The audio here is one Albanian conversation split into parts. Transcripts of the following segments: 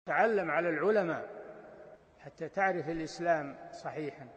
تعلم على العلماء حتى تعرف الإسلام صحيحا.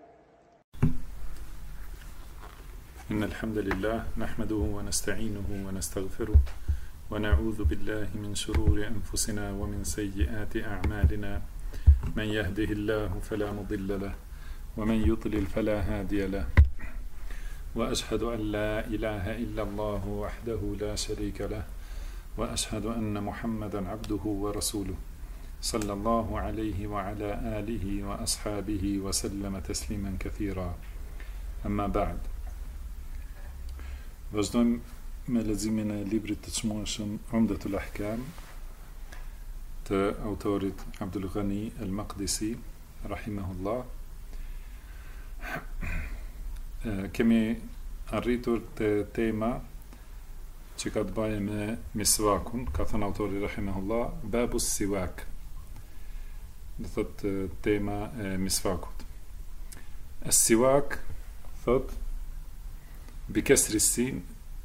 إن الحمد لله نحمده ونستعينه ونستغفره ونعوذ بالله من شرور أنفسنا ومن سيئات أعمالنا. من يهده الله فلا مضل له ومن يضلل فلا هادي له، وأشهد أن لا إله إلا الله وحده لا شريك له، وأشهد أن محمدا عبده ورسوله صلى الله عليه وعلى آله وأصحابه وسلم تسليما كثيرا. أما بعد. Vazhdojmë me leximin e librit të çmueshëm Umdatul Ahkam të autorit Abdul Ghani al-Maqdisi rahimahullah. Kemi arritur te tema që ka të bëjë me miswakun, ka thënë autori rahimahullah, babus siwak. Do thotë tema e miswakut. As-siwak thot bi kesri sin,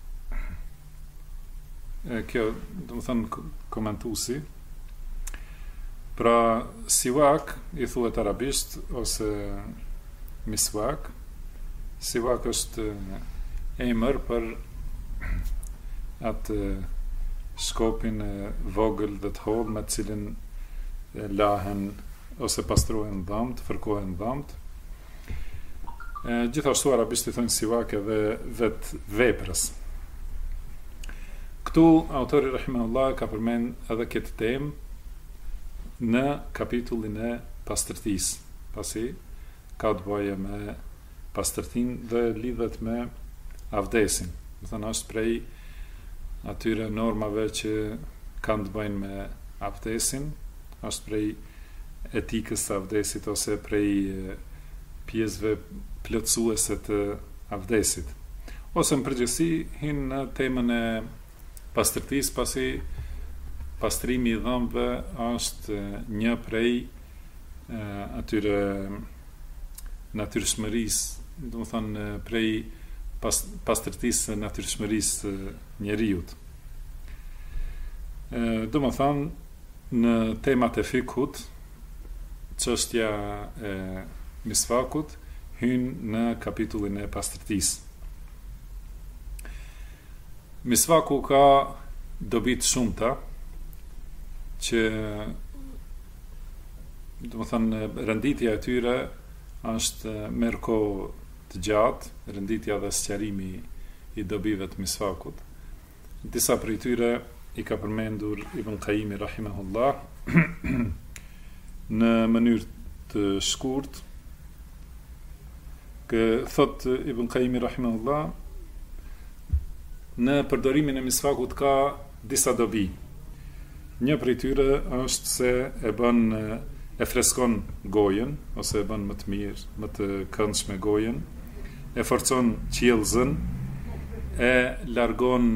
kjo do të thënë komentuesi, pra siwak i thuhet arabisht ose miswak. Siwak është emër për atë shkopin e vogël dhe të hollë me të cilin lahen ose pastrohen dhamt, fërkohen dhamt. Gjithashtu arabisht i thonë siwak edhe vetë veprës. Këtu autori rahimahullah ka përmend edhe këtë temë në kapitullin e pastërtisë, pasi ka të bëjë me pastërtinë dhe lidhet me avdesin. Do thënë është prej atyre normave që kanë të bëjnë me avdesin, është prej etikës së avdesit ose prej pjesëve plotësuese të avdesit. Ose në përgjithësi hin në temën e pastërtisë, pasi pastrimi i dhëmbëve është një prej atyre natyrshmërisë, do të thonë prej pastërtisë së natyrshmërisë së njeriut. Do të thonë në temat e fikut, çështja e miswakut hyn në kapitullin e pastërtisë. Miswaku ka dobi të shumta që do të thonë renditja e tyre është merr kohë të gjatë, renditja dhe sqarimi i dobive të miswakut. Disa prej tyre i ka përmendur Ibn Qayyimi rahimahullah në mënyrë të shkurt. Thot Ibn Qayyimi rahimahullah, në përdorimin e miswakut ka disa dobi. Një prej tyre është se e freskon gojen, ose e bën më të mirë, më të këndshme gojen, e forcon qiellzën, e largon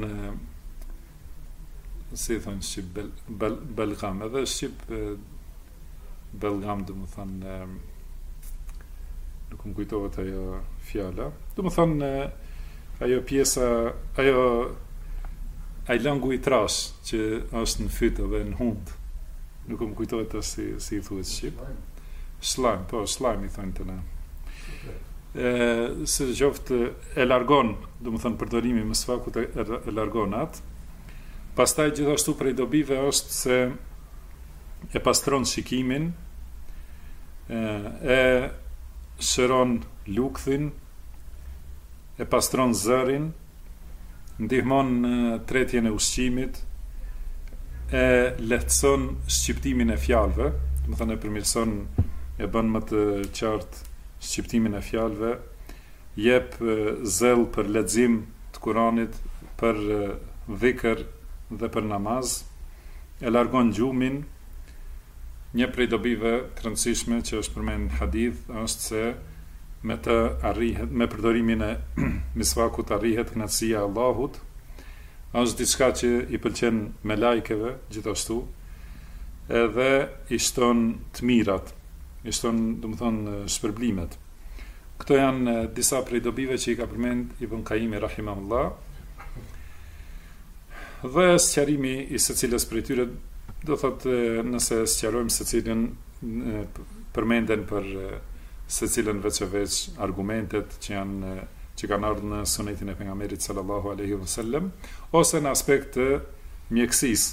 si thonë shqip belgam, edhe shqip belgam do të thonë, nuk më kujtohet ajo fjala, do të thonë ajo pjesa, ajo ai lëngu i trash që është në fytë dhe në hund, nuk më kujtohet si i thuhet shqip. Slime, po slime i thonë të na. Se qoftë e largon, do të thonë përdorimi i miswakut e largon atë. Pastaj gjithashtu prej dobive është se e pastron shikimin, e shëron lukthin, e pastron zërin, ndihmon në tretjen e ushqimit, e lehtëson shqiptimin e fjalëve, do të thënë e përmirëson, e bën më të qartë shqiptimin e fjalëve, jep zell për lexim të Kuranit, për dhikr dhe për namaz, e largon gjumin. Një prej dobive të rëndësishme që është përmend në hadith është se me të arrihet, me përdorimin e miswakut arrihet kënaqësia e Allahut. Është diçka që i pëlqen me lajkeve gjithashtu, edhe i shton të mirat, i shton, do të thonë, shpërblimet. Këto janë disa prej dobive që i ka përmend Ibn Qayyimi rahimahullah. Dhe sqarimi i secilës prej tyre do thotë nëse sqarojmë secilin përmenden për secilën veç e veç argumentet që kanë ardhur në sunetin e pejgamberit sallallahu alaihi wasallam ose në aspekt të mjekësisë.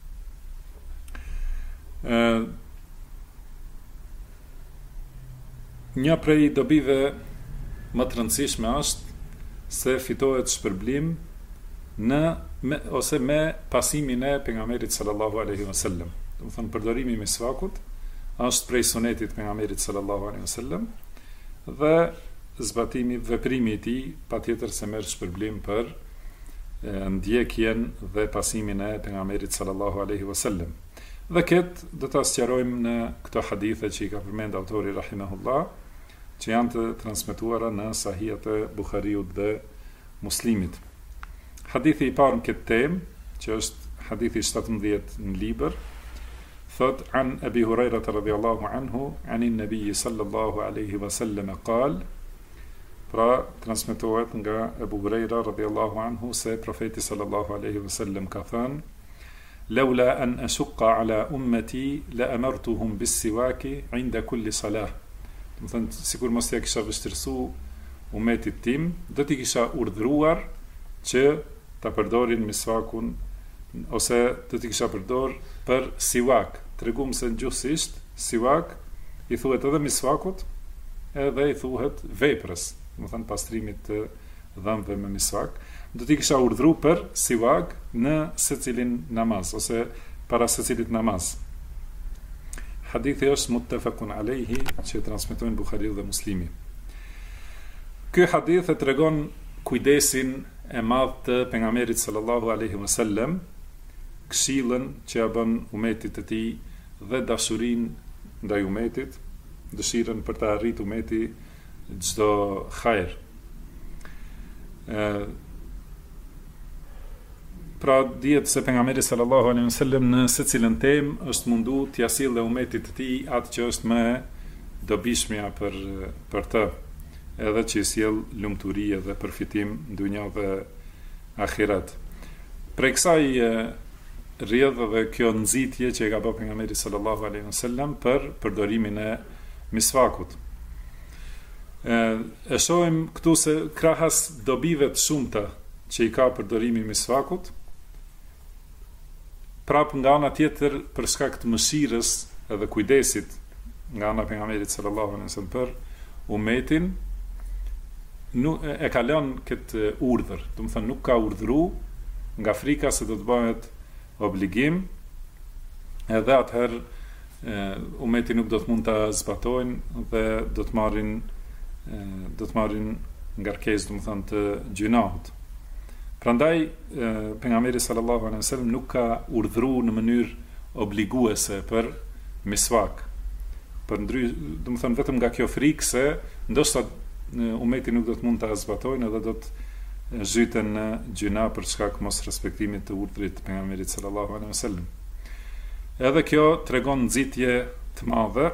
Një prej dobive më të rëndësishme është se fitohet shpërblim ose me pasimin e pejgamberit sallallahu alaihi wasallam. Do të thonë përdorimi i misvakut është prej sunetit pejgamberit sallallahu alaihi wasallam dhe zbatimi, veprimi i tij patjetër se merr shpërblim për ndjekjen dhe pasimin e pejgamberit sallallahu alaihi wasallam. Dhe këtë do ta sqarojmë në këto hadithe që i ka përmend autori rahimahullah, që janë të transmetuara në sahihat e Buhariut dhe Muslimit. Hadithi i parë në këtë temë, që është hadithi 17 në libër, thot an Abi Huraira radhiyallahu anhu anin nabiy sallallahu alaihi wasallam qal, pra transmetohet nga Abu Huraira radhiyallahu anhu se profeti sallallahu alaihi wasallam ka thënë: "Laula an ashqa ala ummati la amartuhum bis-siwaki 'inda kulli salah." Do të thënë, sikur mos ja kisha vështirësu umetit tim, do t'i kisha urdhëruar që ta përdorin misvakun ose do t'i kisha përdor për siwak. Tregum se gjuhësisht siwak i thuhet edhe misvakut, edhe i thuhet veprës, do të thënë pastrimit të dhëmbëve me misvak. Do t'i kisha urdhëruar për siwak në secilin namaz ose para secilit namaz. Hadithi është muttafaqun alayhi, që transmetojnë Buhariu dhe Muslimi. Ky hadith e tregon kujdesin e madh të pejgamberit sallallahu alaihi wasallam, këshillën që ja bën umetit të tij dhe dashurinë ndaj umetit, dëshirën për të arritur umeti çdo hajër. Pra dihet se pejgamberi sallallahu alaihi wasallam në secilën temë është mundu t'ia sjellë umetit të tij atë që është më dobishmja për të, edhe që i sjell lumturi dhe përfitim në dunjë dhe ahiret. Prej kësaj rrjedh dhe kjo nxitje që e ka bërë pejgamberi sallallahu alaihi wasallam për përdorimin e misvakut. E shohim këtu se krahas dobive të shumta që i ka përdorimi i misvakut, prap nga ana tjetër për shkak të mëshirës edhe kujdesit nga ana pejgamberit sallallahu alaihi wasallam për umetin, e ka lënë këtë urdhër, do të thënë nuk ka urdhëruar nga frika se do të bëhet obligim, edhe atëherë umeti nuk do të mund ta zbatojnë dhe do të marrin ngarkesë, do të thënë të gjunahut. Prandaj pejgamberi sallallahu alaihi wasallam nuk ka urdhëruar në mënyrë obliguese për misvak. Do të thënë vetëm nga kjo frikë se ndoshta umeti nuk do të mund ta zbatojnë edhe do të zhyten në gjuna për shkak mos respektimit të urdhrit të pejgamberit sallallahu alaihi wasallam. Edhe kjo tregon nxitje të madhe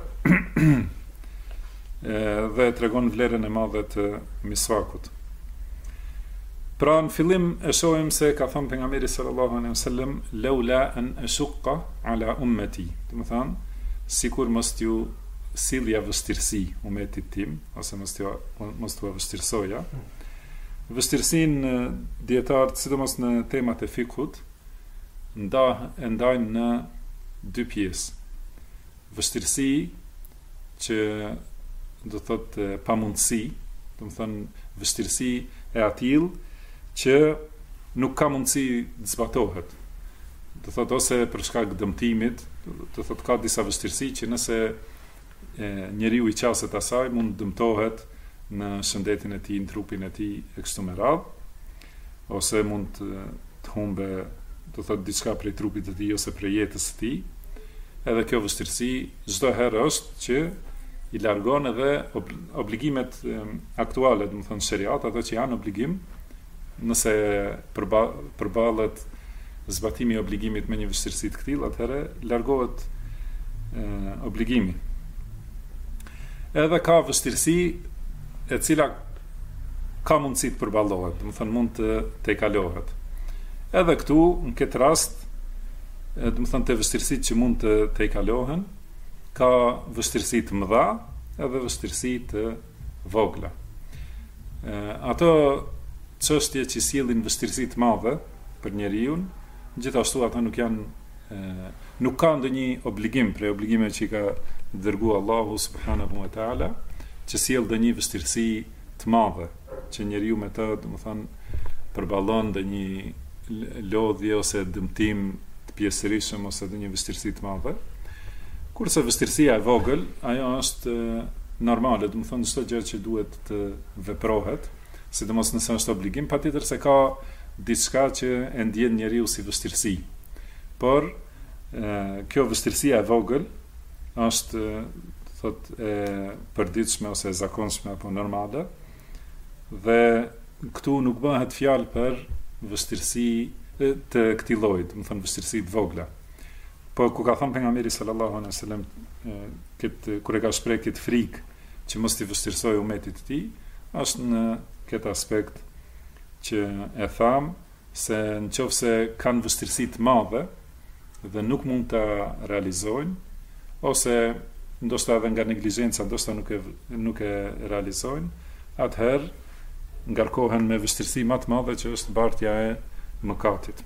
dhe tregon vlerën e madhe të misvakut. Pra në fillim e shohim se ka thënë pejgamberi sallallahu alaihi wasallam laula an ashqa ala ummati, do të thënë sikur mos t'ju sillja vështirësi umetit tim ose mos t'u vështirësoja. Vështirësinë dietarët, sidomos në temat e fikut, ndajnë në dy pjesë. Vështirësi që do thotë pamundësi, do të thënë vështirësi e atill që nuk ka mundësi të zbatohet. Do thotë ose për shkak dëmtimit, do thotë ka disa vështirësi që nëse njeriu i qaset asaj mund dëmtohet në shëndetin e tij, në trupin e tij e kështu me radhë, ose mund të humbe, do thotë diçka prej trupit të tij ose prej jetës së tij. Edhe kjo vështirësi çdo herë është që i largon edhe obligimet aktuale, do të thonë shariat, ato që janë obligim, nëse përballet zbatimi i obligimit me një vështirësi të këtillë, atëherë largohet obligimi. Edhe ka vështirësi e cila ka mundësi të përballohet, do të thonë mund të tejkalohet. Edhe këtu, në këtë rast, do të thonë të vështirësitë që mund të i kalohen, ka vështirësi të mëdha edhe vështirësi të vogla. Ato çështje që sjellin vështirësi të mëdha për njeriu, gjithashtu ato nuk ka ndonjë obligim për obligime që i ka dërguar Allahu subhanahu wa taala, që sjell ndonjë vështirësi të mëdha, që njeriu me të, do të thonë, përballon ndonjë lodhje ose dëmtim të pjesërisëm ose ndonjë vështirësi të mëdha. Kurse vështirësia e vogël, ajo është normale, do të thonë çdo gjë që duhet të veprohet, sidomos nëse është obligim, patjetër se ka diçka që e ndjen njeriu si vështirësi. Por kjo vështirësia e vogël është e përditshme ose e zakonshme apo normale, dhe këtu nuk bëhet fjalë për vështirësi të këtij lloji, do të thonë vështirësi të vogla. Po ku ka thënë pejgamberi sallallahu alaihi wasallam kur e ka shpreh këtë frikë që mos t'i vështirësoj umetit të tij, është në këtë aspekt që e tham se nëse kanë vështirësi të mëdha dhe nuk mund ta realizojnë, ose ndoshta edhe nga neglizhenca ndoshta nuk e realizojnë, atëherë ngarkohen me vështirësi më të mëdha që është bartja e mëkatit.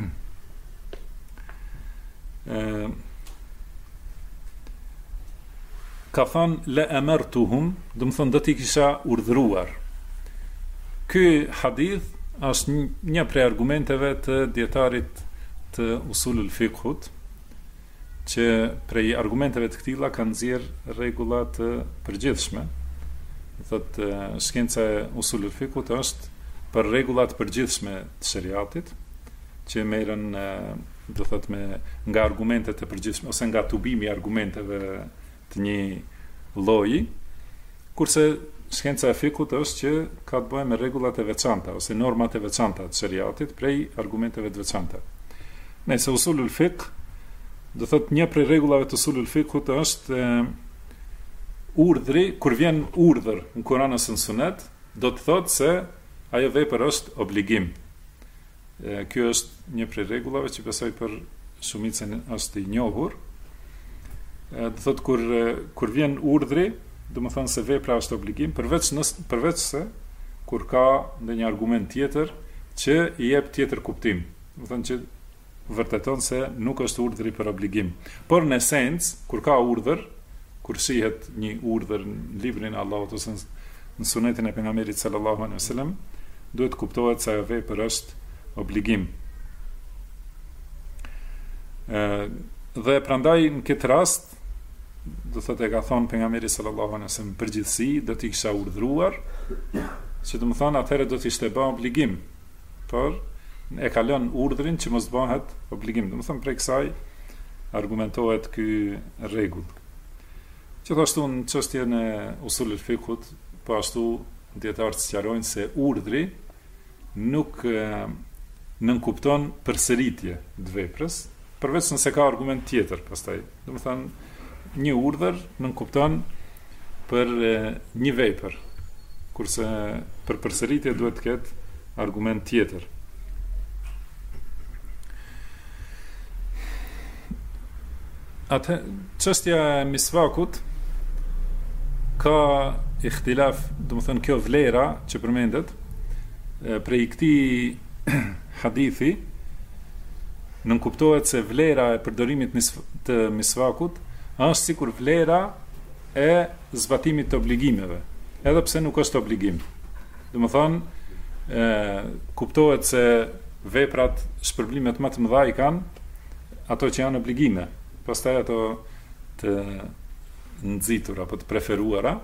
Ka thënë le amartuhum, do të thonë do t'i kisha urdhëruar. Ky hadith është një prej argumenteve të dietarit të usulul fiqhut, që prej argumenteve të këtilla kanë nxjerr rregulla të përgjithshme. Thotë shkenca e usulul fiqhut është për rregulla të përgjithshme të shariatit, që merren do thotë nga argumentet e përgjithshme ose nga tubimi i argumenteve të një lloji, kurse shkenca e fikut është që ka të bëjë me rregullat e veçanta ose normat e veçanta të shariatit prej argumenteve të veçanta. Nëse usulul fiqh, do thotë një prej rregullave të usulul fiqhut është urdhri, kur vjen urdhër në Kur'an ose në Sunet, do të thotë se ajo vepër është obligim. Kjo është një prej rregullave që besoj për shumicën është i njohur. Do thotë kur vjen urdhri, do të thonë se vepra është obligim, përveç se kur ka ndonjë argument tjetër që i jep tjetër kuptim. Do thonë që vërteton se nuk është urdhri për obligim. Por në esencë, kur ka urdhër, kur shihet një urdhër në librin e Allahut ose në sunetin e pejgamberit sallallahu alaihi wasallam, duhet kuptohet se ajo vepër është obligim. Dhe prandaj në këtë rast, do thotë e ka thonë pejgamberi sallallahu alaihi wasallam përgjithësi do t'i kisha urdhëruar, që do të thonë atëherë do t'ishte bë obligim, por e ka lënë urdhrin që mos bëhet obligim. Do të thonë prej kësaj argumentohet ky rregull. Gjithashtu në çështjen e usulul fiqhut, po ashtu dietarët sqarojnë se urdhri nuk nënkupton përsëritje të veprës, përveç nëse ka argument tjetër pastaj. Do të thonë një urdhër nënkupton për një vepër, kurse për përsëritje duhet të ketë argument tjetër. Atë çështja e misvakut ka ikhtilaf, do të thënë kjo vlera që përmendet prej këtij hadithi, nënkuptohet se vlera e përdorimit të misvakut është sikur vlera e zbatimit të obligimeve, edhe pse nuk është obligim. Do të thonë kuptohet se veprat, shpërblimet më të mëdha i kanë ato që janë obligime, pastaj ato të nxitura apo të preferuara.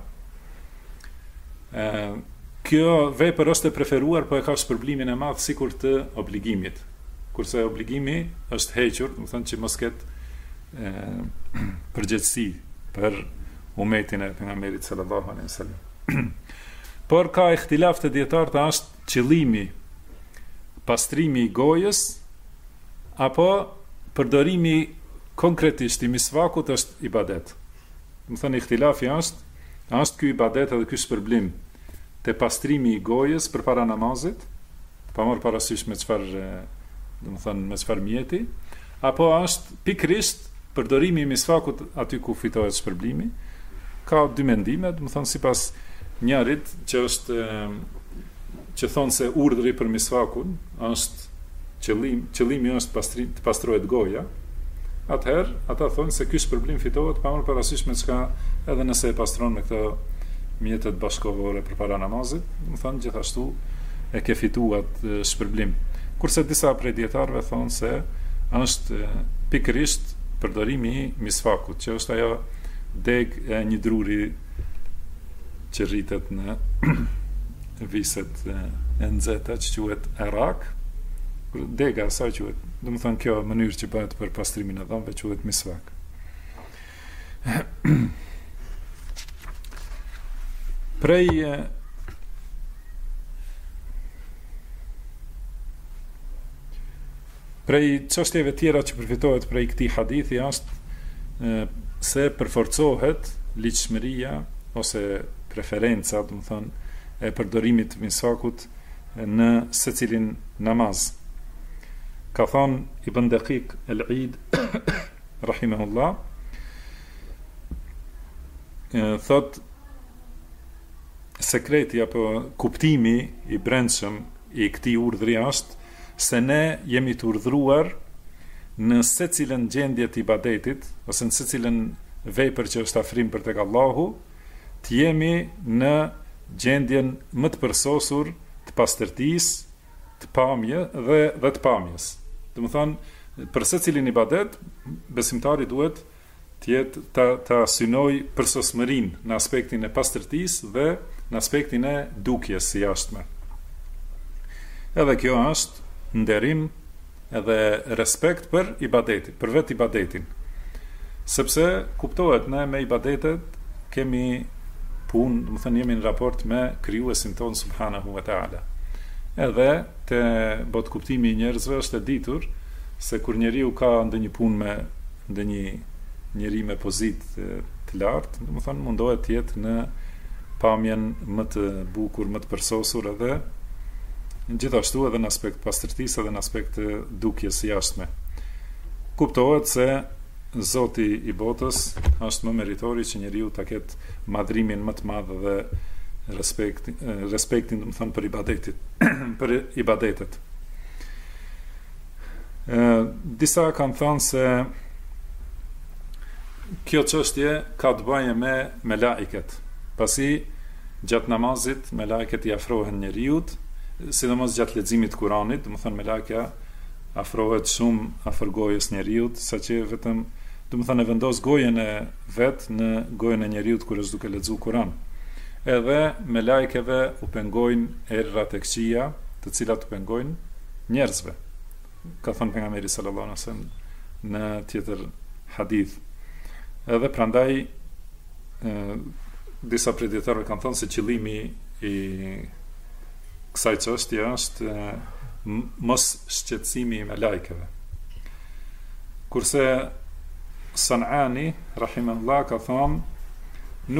Kjo vepër është e preferuar, po e ka shpërblimin e madh sikur të obligimit. Kurse obligimi është hequr, do të thonë që mos ketë përgjegjësi për umetin e pejgamberit sallallahu alaihi wasallam. Por ka ikhtilaf të dietarëve, është qëllimi pastrimi i gojës apo përdorimi konkretisht i misvakut është ibadet. Do të thonë ikhtilafi është ky ibadet edhe ky shpërblim te pastrimi i gojës përpara namazit, pa marrë parasysh me çfarë, do të thonë me çfarë mjeti, apo është pikrisht përdorimi i misvakut aty ku fitohet shpërblimi. Ka dy mendime, do të thonë sipas njërit që është që thonë se urdhri për misvakun është qëllimi është të pastrohet goja. Atëherë ata thonë se ky shpërblim fitohet pa marrë parasysh me çka, edhe nëse e pastron me këto mjetet bashkëkohore përpara namazit, do të thonë gjithashtu e ke fituar shpërblim. Kurse disa prej dietarëve thonë se është pikërisht përdorimi i misvakut, që është ajo deg e një druri që rritet në viset e nxehta që quhet arak. Dega asaj quhet, do të thonë kjo mënyrë që bëhet për pastrimin e dhomëve quhet misvak. Prej çështjeve tjera që përfitohet prej këtij hadithi është se përforcohet ligjshmëria ose preferenca, do të thonë, e përdorimit të misvakut në secilin namaz. Ka thonë Ibn Daqiq el-Eid rahimahullah, thot sekreti apo kuptimi i brendshëm i këtij urdhri është se ne jemi të urdhëruar në secilën gjendje të ibadetit ose në secilën vepër që është afrim për tek Allahu, të jemi në gjendjen më të përsosur të pastërtisë, të pamje dhe të pamjes. Do të thonë, për secilin ibadet, besimtari duhet të jetë ta synoj përsosmërinë në aspektin e pastërtisë dhe në aspektin e dukjes së jashtme. Edhe kjo është nderim edhe respekt për ibadetin, për vetë ibadetin. Sepse kuptohet ne me ibadetet kemi punë, do të thënë jemi në raport me krijuesin ton subhanahu wa taala. Edhe te bot kuptimi i njerëzve është e ditur se kur njeriu ka ndonjë punë me ndonjë njeri me pozitë të lartë, do të thënë mundohet të jetë në pamjen më të bukur, më të përsosur edhe gjithashtu edhe në aspekt pastërtisë edhe në aspekt të dukjes së jashtme. Kuptohet se Zoti i botës është më meritori që njeriu ta ketë madhrimin më të madh dhe respektin, do të thonë, për për ibadetet. Disa kanë thënë se kjo çështje ka të bëjë me laiket. Pasi gjatë namazit me laiket i afrohen njeriut, sidomos gjatë leximit të Kuranit, do të thonë me laika afrohet shumë afër gojës njeriut, saqë vetëm do të thonë vendos gojen e vet në gojen e njeriut kur është duke lexuar Kur'an. Edhe me lajkeve u pengojnë errat e këqija, të cilat u pengojnë njerëzve. Ka thënë pejgamberi sallallahu alaihi wasallam në tjetër hadith. Edhe prandaj disa predikatorë kanë thënë se qëllimi i kësaj çështje është mos shqetësimi me lajkeve. Kurse Sanani rahimahullah ka thënë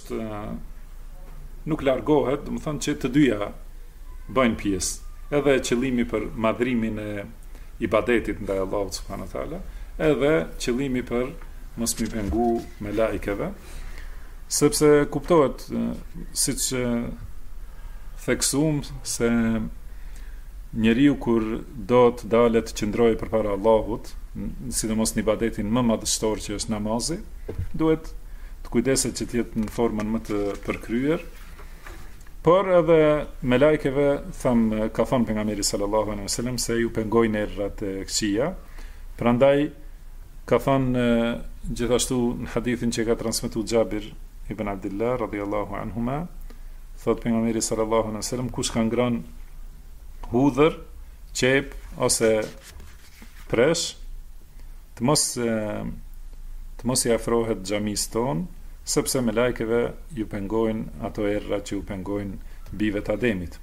nuk largohet, do të thonë që të dyja bëjnë pjesë. Edhe qëllimi për madhrimin e ibadetit ndaj Allahut subhanahu wa taala, edhe qëllimi për mos mi pengu me laikeve, sepse kuptohet siç theksuam se njeriu kur do të dalet të qëndrojë përpara Allahut, sidomos në ibadetin më madhështor që është namazi, duhet të kujdeset që të jetë në formën më të përkryer. Por edhe me lajkeve ka thënë pejgamberi sallallahu alaihi wasallam se ju pengojnë errat e këqija. Prandaj ka thënë gjithashtu në hadithin që ka transmetuar Xhabir ibn Abdullah radhiyallahu anhuma, thot pejgamberi sallallahu alaihi wasallam, kush ka ngrënë hudhër, qep ose presh, të mos i afrohet xhamisë ton, sepse me lajkeve ju pengojnë ato erra që ju pengojnë bijve të Ademit.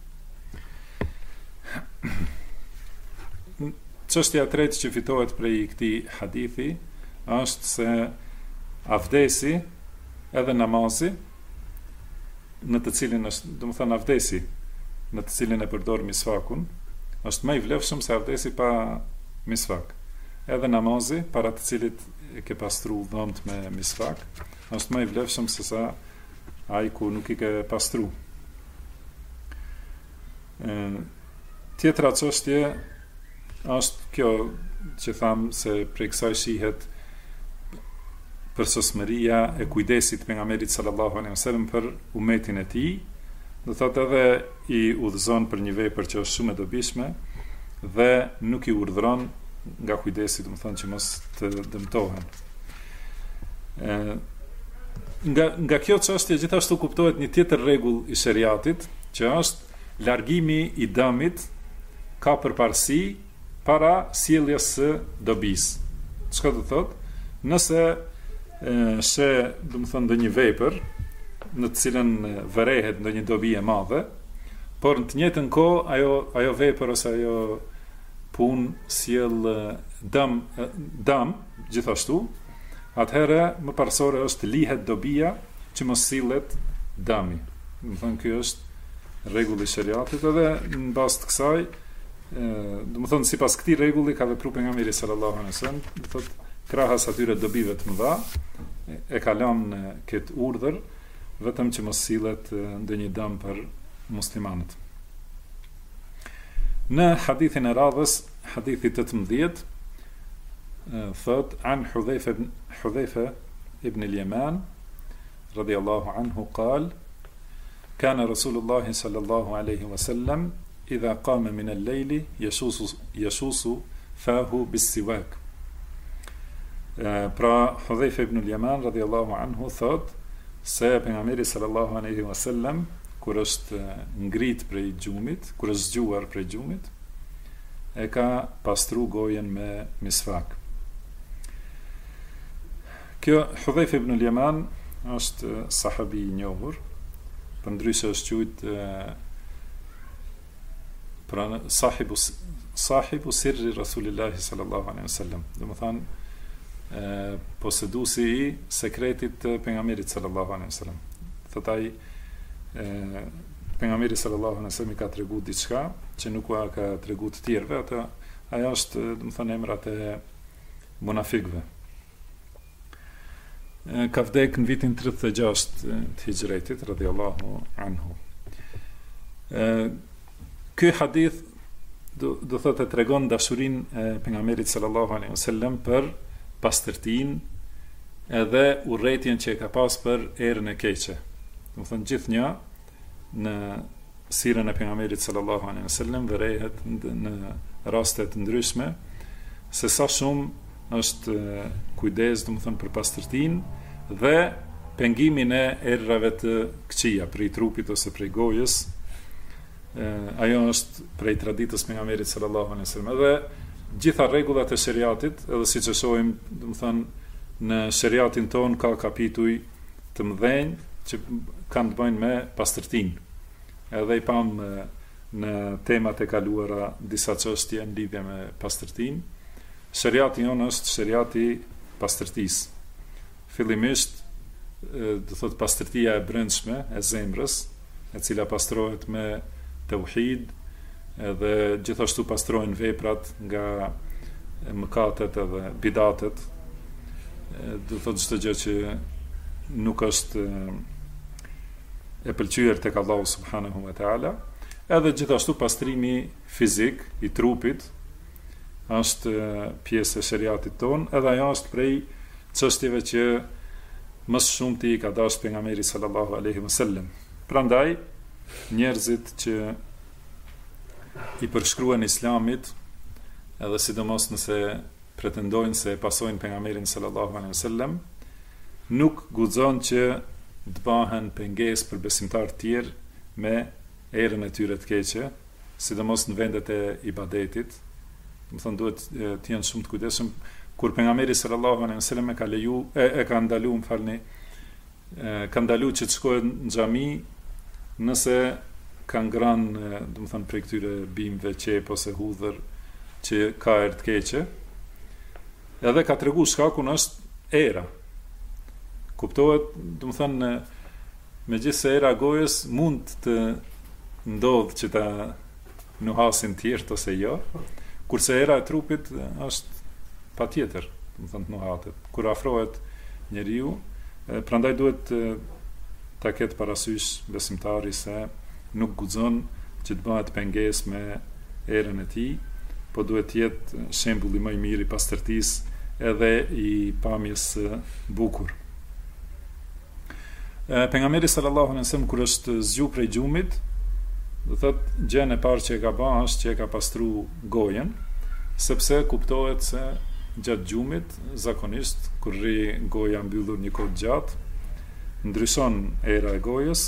Çështja e tretë që fitohet prej këtij hadithi është se avdesi edhe namazi në të cilin është, do të thënë avdesi në të cilin e përdor misvakun, është më i vlefshëm se avdesi pa misvak. edhe namazi, para të cilit e ke pastru dhëmt me misvak, është më i vlefshëm se sa ai ku nuk i ke pastru. Tjetra çështje është kjo që tham se prej kësaj shihet përsosmëria e kujdesit pejgamberit sallallahu alaihi wasallam për umetin e tij, do thotë edhe i udhëzon për një vepër që është shumë e dobishme dhe nuk i urdhëron nga kujdesi, do të thonë që mos të dëmtohen. Nga kjo çështje gjithashtu kuptohet një tjetër rregull i shariatit, që është largimi i dëmit ka përparësi para sjelljes së dobisë. Çka do thotë? Nëse she, do të thonë, ndonjë vepër në të cilën vërehet ndonjë dobi e madhe, por në të njëjtën kohë ajo vepër ose ajo punë sjell dëm gjithashtu, atëherë më parsorë është lihet dobia që mos sillet dëmi. Do të thonë, ky është rregulli i shariatit, edhe në bazë të kësaj, do të thonë, sipas këtij rregulli ka vepruar pejgamberi sallallahu alaihi wasallam, do thotë krahas atyre dobive të mëdha, e ka lënë këtë urdhër vetëm që mos sillet ndonjë dëm për muslimanët. Në hadithin e radhës, hadithi 18, thot an Hudhayfa ibn al-Yaman radiyallahu anhu قال كان رسول الله صلى الله عليه وسلم إذا قام من الليل يشوص فاه بالسواك. Pra Hudhayfa ibn al-Yaman radiyallahu anhu thot se pejgamberi sallallahu alaihi wasallam kur është ngrit prej gjumit, kur është zgjuar prej gjumit, e ka pastru gojen me misvak. Kjo Hudhayfa ibn al-Yaman është sahabi i njohur, përndryshe është quajtur pra sahibu sirri Rasulillahi sallallahu alaihi wasallam. Do të thonë poseduesi i sekretit të pejgamberit sallallahu alaihi wasallam. Thot ai pejgamberi sallallahu alaihi wasallam i ka treguar diçka që nuk ka treguar të tjerëve, atë ajo është, do të thonë, emrat e munafikëve. Ka vdek në vitin 36 të hijretit radhiyallahu anhu. Ky hadith do thotë tregon dashurinë e pejgamberit sallallahu alaihi wasallam për pastërtinë edhe urrëtien që e ka pas për erën e keqe. Do të thonë gjithnjë në sirën e pejgamberit sallallahu alaihi wasallam vërehet në raste të ndryshme se sa shumë është kujdes, do të thonë, për pastërtinë dhe pengimin e errave të këqija prej trupit ose prej gojës. Ajo është prej traditës pejgamberit sallallahu alaihi wasallam. Edhe gjitha rregullat e shariatit, edhe siç e shohim, do të thonë, në shariatin ton ka kapituj të mëdhenj që kanë të bëjnë me pastërtinë. Edhe i pam në temat e kaluara disa çështje në lidhje me pastërtinë. Shariati jon është shariati pastërtisë. Fillimisht do thotë pastërtia e brendshme e zemrës, e cila pastrohet me tauhid, edhe gjithashtu pastrohen veprat nga mëkatet edhe bidatet. Do thotë çdo gjë që nuk është e pëlqyer tek Allahu subhanahu wa taala, edhe gjithashtu pastrimi fizik i trupit është pjesë e shariatit ton, edhe ajo është prej çështjeve që më shumë ti ka dashur pejgamberi sallallahu alaihi wasallam. Prandaj njerëzit që i përshkruan islamit, edhe sidomos nëse pretendojnë se pasojnë pejgamberin sallallahu alaihi wasallam, nuk guxon që të bëhen pengesë për besimtar të tjerë me erën e tyre të keqe, sidomos në vendet e ibadetit. Do të thonë, duhet të jenë shumë të kujdesshëm kur pejgamberi sallallahu alaihi wasallam ka ndaluar, ka ndaluar që të shkohen në xhami nëse kanë ngrënë, do të thonë, prej këtyre bimëve qep ose hudhër që ka erë të keqe. Edhe ka treguar shkakun është era. Kuptohet, do të thonë, megjithse era gojës mund të ndodhë që ta nuhasin tjertë ose jo, kurse era e trupit është patjetër, do të thonë nuhatet. Kur afrohet njeriu, prandaj duhet ta ketë parasysh besimtari se nuk guxon që të bëhet pengesë me erën e tij, po duhet të jetë shembulli më i mirë i pastërtisë edhe i pamjes së bukur. Pejgamberi sallallahu alaihi wasallam kur është zgju prej gjumit, do thotë gjën e parë që e ka bërë është që e ka pastruar gojen, sepse kuptohet se gjatë gjumit zakonisht kur rri goja mbyllur një kohë gjatë, ndryshon era e gojës.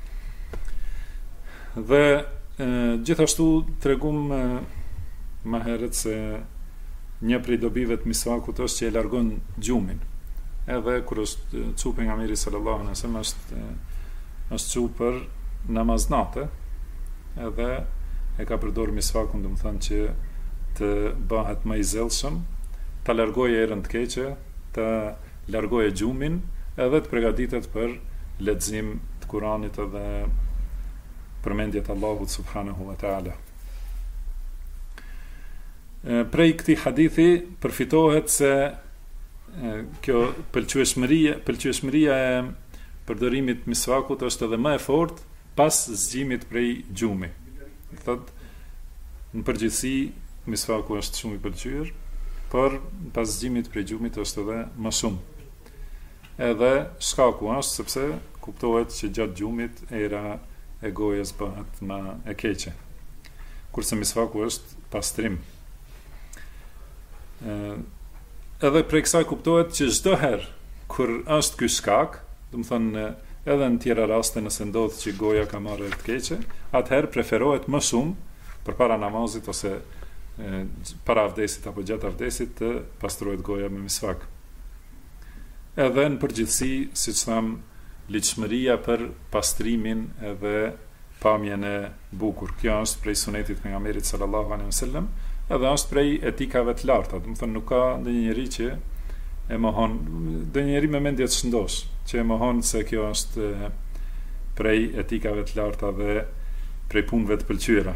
Dhe gjithashtu tregum më herët se një prej dobive të misvakut është që e largon gjumin. Edhe kur është çu pejgamberi sallallahu alaihi wasallam është çu për namaznate, edhe e ka përdorur misvakun, do të thonë që të bëhet më i zellshëm, ta largojë erën të keqe, të largojë gjumin, edhe të përgatitet për lexim të Kuranit edhe përmendjet Allahut subhanahu wa taala. Prej këtij hadithi përfitohet se kjo pëlqyeshmëria e përdorimit misvakut është edhe më e fortë pas zgjimit prej gjumi. Thotë, në përgjithësi misvaku është shumë i pëlqyer, por pas zgjimit prej gjumit është edhe më shumë. Edhe shkaku është sepse kuptohet që gjatë gjumit era e gojës bëhet më e keqe, kurse misvaku është pastrim. Edhe prej kësaj kuptohet që çdo herë kur është ky shkak, do të thonë edhe në tjera raste nëse ndodh që goja ka marrë të keqe, atëherë preferohet më shumë përpara namazit ose para avdesit apo gjatë avdesit të pastrohet goja me misvak. Edhe në përgjithësi, siç tham, ligjshmëria për pastrimin edhe pamjen e bukur. Kjo është prej sunetit të pejgamberit sallallahu alaihi wasallam, edhe është prej etikave të larta. Do të thonë nuk ka ndonjë njeri që e mohon, ndonjë njeri me mendje të shëndosh, që e mohon se kjo është prej etikave të larta dhe prej punëve të pëlqyera.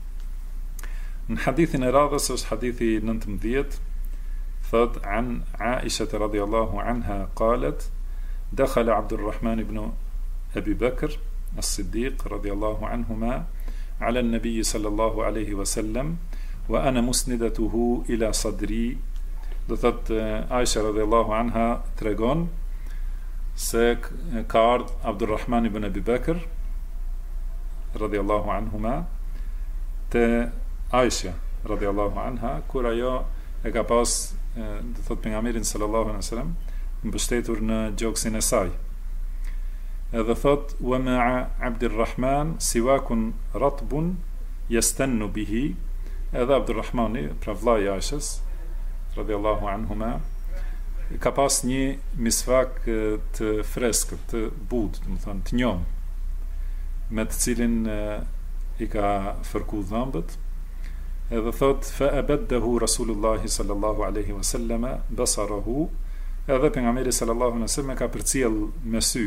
Në hadithin e radhës është hadithi 19, thot an Aisha radhiyallahu anha qalet dakhala Abdurrahman ibn Abi Bakr as-Siddiq radhiyallahu anhuma ala an-nabi sallallahu alaihi wasallam wa ana musnidatuhu ila sadri. Do thot Aisha radhiyallahu anha tregon se ka ardhur Abdurrahman ibn Abi Bakr radhiyallahu anhuma te Aisha radhiyallahu anha kur ajo e ka pas, do thot pejgamberin sallallahu alaihi wasallam mbështetur në gjoksin e saj. Edhe thot wa ma'a Abdurrahman siwakun ratbun yastannu bihi. Edhe Abdurrahmani, pra vllai i Aishës radhiyallahu anhuma, ka pas një misvak të freskët, të butë, do të thonë të njom, me të cilin i ka fërku dhëmbët. Edhe thot fa abaddahu Rasulullahi sallallahu alaihi wasallam basarahu. Edhe pejgamberi sallallahu alaihi wasallam ka përcjell me sy.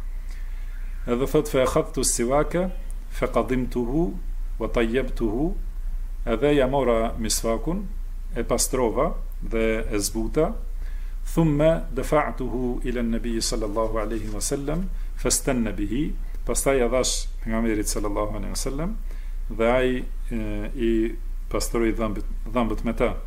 Edhe thot fa akhadhtu as-siwaka fa qadimtuhu wa tayyibtuhu. Edhe ja mora misvakun, e pastrova dhe e zbuta. Thumma dafa'tuhu ila an-nabi sallallahu alaihi wasallam fastanna bihi. Pastaj ja dhash pejgamberit sallallahu alaihi wasallam dhe ai i pastroi dhëmbët me ta.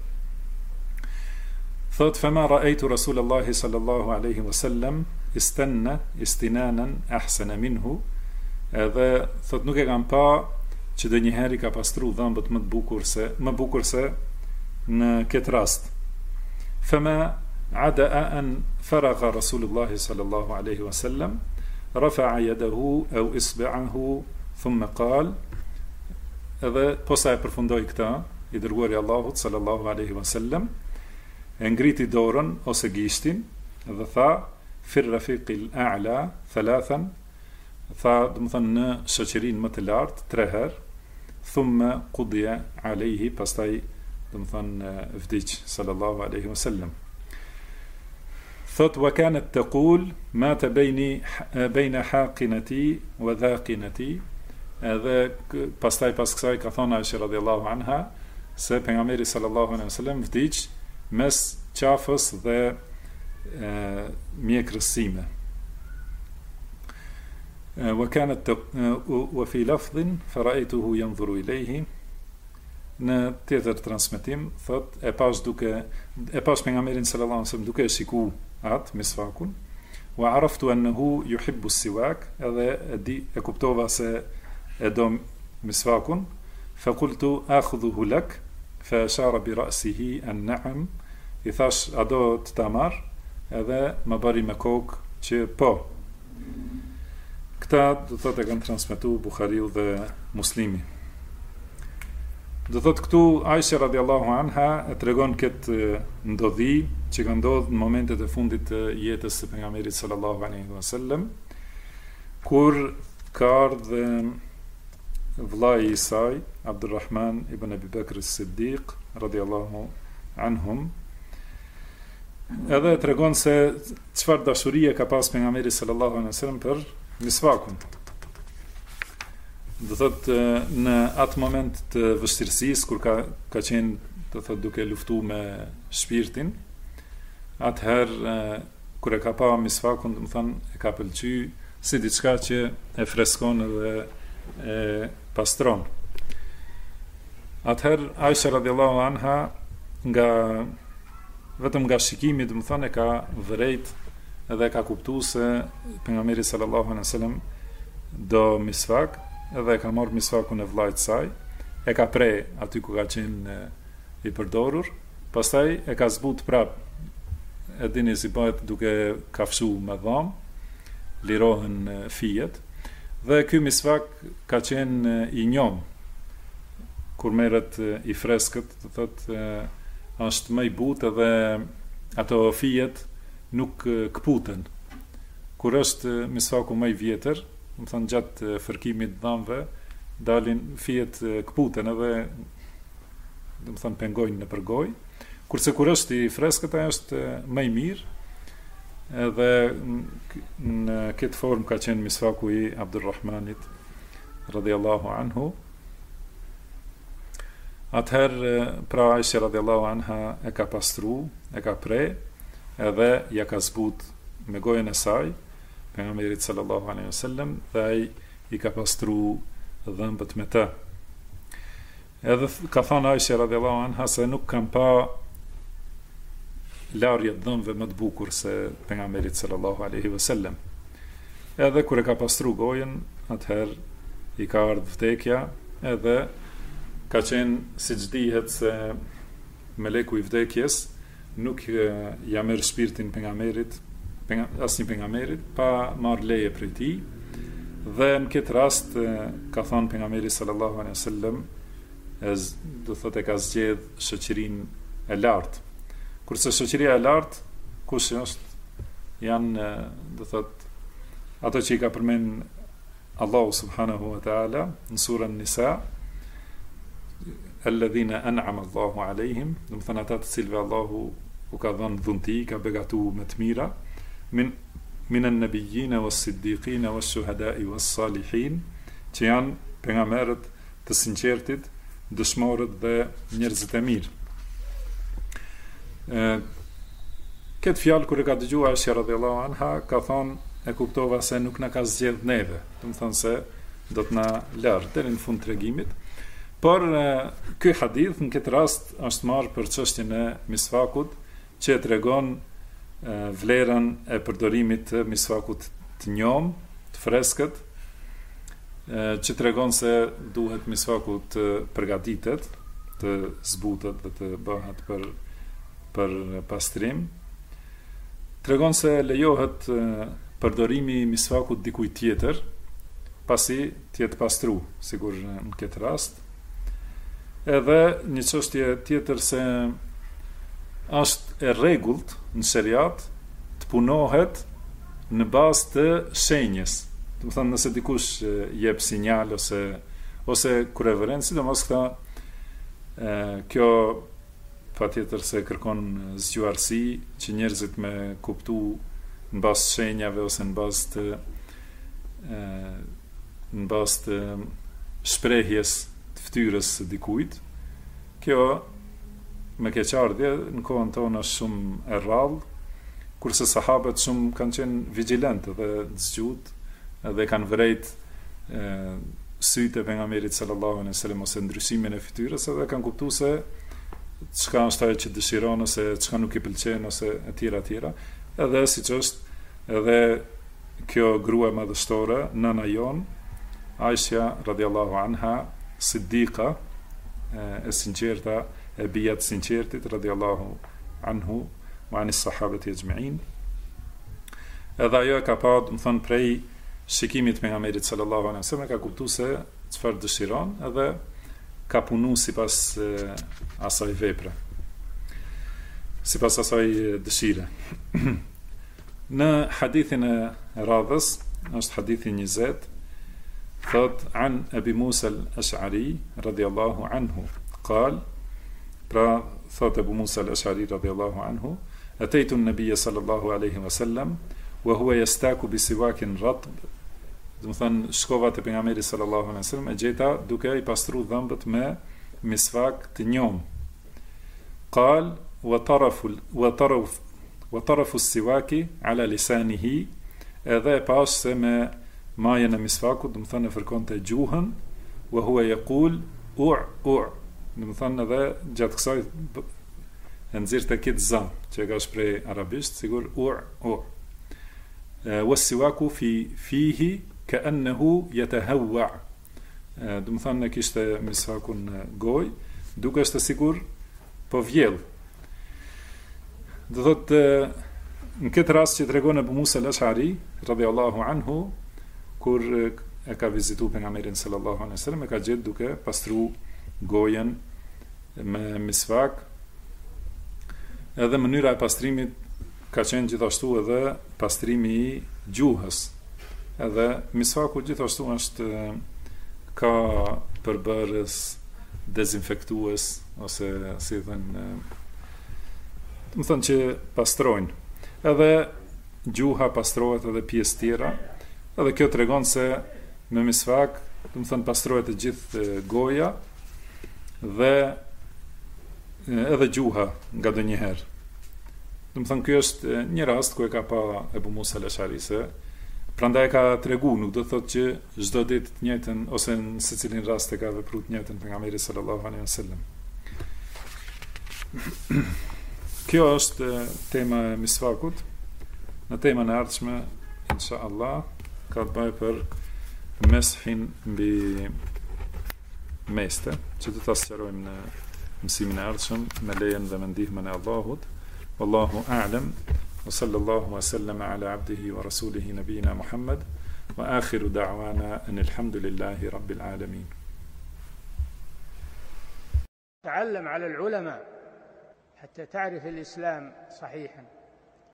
Thot fama ra'aytu Rasulullahi sallallahu alaihi wasallam istanna istinanan ahsana minhu. Edhe thot nuk e kam pa që dhe njëheri ka pastru dhëmbët më bukur se në këtë rast. Fama ada'a an faragha Rasulullahi sallallahu alaihi wasallam rafa'a yadahu aw isba'ahu thumma qal. Edhe posa e përfundoi këta, i dërguari Allahut sallallahu alaihi wasallam e ngriti dorën ose gishtin dhe tha fir rafiqil a'la thalathan, tha do të thonë në shoqërinë më të lartë 3 herë, thumma qudiya alayhi, pastaj do të thonë vdiq sallallahu alaihi wasallam. Thot wa kanat taqul mata bayna haqinati wa dhaqinati. Edhe pastaj pas kësaj ka thonë Aisha radhiyallahu anha se pejgamberi sallallahu alaihi wasallam vdiq mes qafës dhe mjekrësime. Wa fi lafdhin fara'aytuhu yanzuru ilayhi. Në tjetër transmetim thot e pas pejgamberin sallallahu alaihi wasallam duke shikuar atë misvakun, wa araftu annahu yuhibbu as-siwak, edhe e kuptova se e do misvakun, fa qultu akhudhuhu lak, fa ashara bi ra'sihi an na'am, i thash a do të ta marr, edhe më bëri me kokë që po. Këta do thotë e kanë transmetuar Buhariu dhe Muslimi. Do thotë këtu Aisha radiallahu anha e tregon këtë ndodhi që ka ndodhur në momentet e fundit të jetës së pejgamberit sallallahu alaihi wasallam, kur ka ardhur vllai i saj, Abdulrahman ibn Abi Bakr as-Siddiq radiallahu anhum, edhe tregon se çfarë dashurie ka pas pejgamberi sallallahu alaihi wasallam për misvakun. Do thotë në atë moment të vështirësisë kur ka qenë, do thotë, duke luftuar me shpirtin, atëherë kur e ka pa misvakun, do të thonë e ka pëlqyer si diçka që e freskon edhe e pastron. Atëherë Aisha radhiyallahu anha vetëm nga shikimi, do të thonë, e ka vërejt edhe ka kuptuar se pejgamberi sallallahu alaihi wasallam do misvak, edhe ka marrë misvakun e vllait saj, e ka prej aty ku ka qenë i përdorur, pastaj e ka zbut prap, e dini si bëhet duke kafshu me dham, lirohen fijet, dhe ky misvak ka qenë i njom, kur merret i freskët, do thotë është më i butë edhe ato fijet nuk kputen. Kur është misvaku më i vjetër, do thënë gjatë fërkimit dhamve, dalin fijet kputen edhe, do thënë, pengojnë në përgoj, kurse kur është i freskët ajo është më i mirë, edhe në këtë formë ka qenë misvaku i Abdulrahmanit radhiyallahu anhu. Atëherë pra Aisha radhiyallahu anha e ka pastru, e ka prej, edhe ja ka zbut me gojën e saj pejgamberit sallallahu alaihi wasallam, dhe ai i ka pastru dhëmbët me të. Edhe ka thënë Aisha radhiyallahu anha se nuk kam pa larje dhëmbëve më të bukur se pejgamberit sallallahu alaihi wasallam. Edhe kur e ka pastru gojën, atëherë i ka ardhur vdekja, edhe ka qenë siç dihet se meleku i vdekjes nuk ja merr shpirtin pejgamberit, asnjë pejgamberit, pa marrë leje prej tij, dhe në këtë rast ka thënë pejgamberi sallallahu alaihi wasallam, do thotë e ka zgjedh shoqërinë e lartë. Kurse shoqëria e lartë, kush është? Janë, do thotë, ato që i ka përmend Allahu subhanahu wa taala në surën Nisa, alladhina an'ama Allahu alaihim, do të thonë ata të cilëve Allahu u ka dhënë dhunti, ka begatuar me të mira, min an-nabiyyin was-siddiqin wash-shuhada'i was-salihin, që janë pejgamberët të sinqertit, dëshmorët dhe njerëzit e mirë. Këtë fjalë kur e ka dëgjuar Aisha radhiyallahu anha, ka thonë e kuptova se nuk na ka zgjedh neve, do të thonë se do të na larë deri në fund të tregimit. Por ky hadith në këtë rast është marrë për çështjen e misvakut, që tregon vlerën e përdorimit të misvakut të njom, të freskët, që tregon se duhet misvaku të përgatitet, të zbutet dhe të bëhet për pastrim. Tregon se lejohet përdorimi i misvakut dikujt tjetër, pasi të jetë pastru, sigur në këtë rast. Edhe një çështje tjetër se është e rregullt në sheriat të punohet në bazë të shenjës. Do të thonë nëse dikush jep sinjal ose kur e vëren, sidomos këta, kjo patjetër se kërkon zgjuarsi që njerëzit me kuptu në bazë të shenjave ose në bazë të shprehjes të fytyrës së dikujt. Kjo me keqardhje në kohën tonë është shumë e rrallë, kurse sahabët shumë kanë qenë vigjilentë dhe zgjut, dhe kanë vrejt sytë e pejgamberit sallallahu alaihi wasallam ose ndryshimin e fytyrës, dhe kanë kuptuar se çka është ajo që dëshiron ose çka nuk i pëlqen ose etj. Edhe siç është edhe kjo grua madhështore, nëna jon, Aisha radhiyallahu anha, Siddiqa, e sinqerta, e bijat sinqertit radhiyallahu anhu wa anis sahabati ajma'in. Edhe ajo ka pa, do të thon, prej shikimit pejgamberit sallallahu alaihi wasallam, ka kuptuar se çfarë dëshiron edhe ka punu sipas asaj vepre, sipas asaj dëshire. Në hadithin e radhës, është hadithi 20, thot an Abi Musa al-Ash'ari radhiyallahu anhu qal, pra thot Abu Musa al-Ash'ari radhiyallahu anhu, ataitu an-nabiy sallallahu alaihi wasallam wa huwa yastaku bi siwakin ratb, do të thënë shkova te pejgamberi sallallahu alaihi wasallam, e gjeta duke i pastruar dhëmbët me misvak të njom. Qal wa tarafu as-siwaki ala lisanihi, edhe e pas se me majën e misvakut, do të thënë e fërkonte gjuhën, wa huwa yaqul u', do të thënë edhe gjatë kësaj e nxirrte këtë za që ka shpreh arabisht, sigur u'. Was-siwaku fihi ka'annahu yatahawwa, do të thënë kishte misvakun në gojë, duke është sigur po vjell. Do thotë në këtë rast që tregon Abu Musa al-Ash'ari radhiyallahu anhu, kur e ka vizitu pejgamberin sallallahu alaihi wasallam, e ka gjetë duke pastru gojen me misvak, edhe mënyra e pastrimit ka qenë gjithashtu edhe pastrimi i gjuhës. Edhe misvaku gjithashtu është ka përbërës, dezinfektues, ose si thënë, do të thënë që pastrojnë. Edhe gjuha pastrohet edhe pjesë tjera, edhe kjo tregon se me misvak, do të thënë, pastrohet e gjithë goja dhe edhe gjuha nga ndonjëherë. Do të thënë, ky është një rast ku e ka pa Abu Musa al-Ash'ari, se prandaj ka tregu, nuk do të thotë që çdo ditë të njëjtën ose në secilin rast e ka vepruar të njëjtën pejgamberi sallallahu alaihi wasallam. Kjo është tema e misvakut. Në temën e ardhshme, inshallah, ka të bëjë për meshin mbi meste, që do ta sqarojmë në mësimin e ardhshëm me lejen dhe me ndihmën e Allahut. Wallahu a'lam, wa sallallahu wa sallama ala abdihi wa rasulihi nabiyina Muhammad, wa akhiru da'wana anil hamdulillahi rabbil alamin. تعلم على العلماء حتى تعرف الإسلام صحيحا.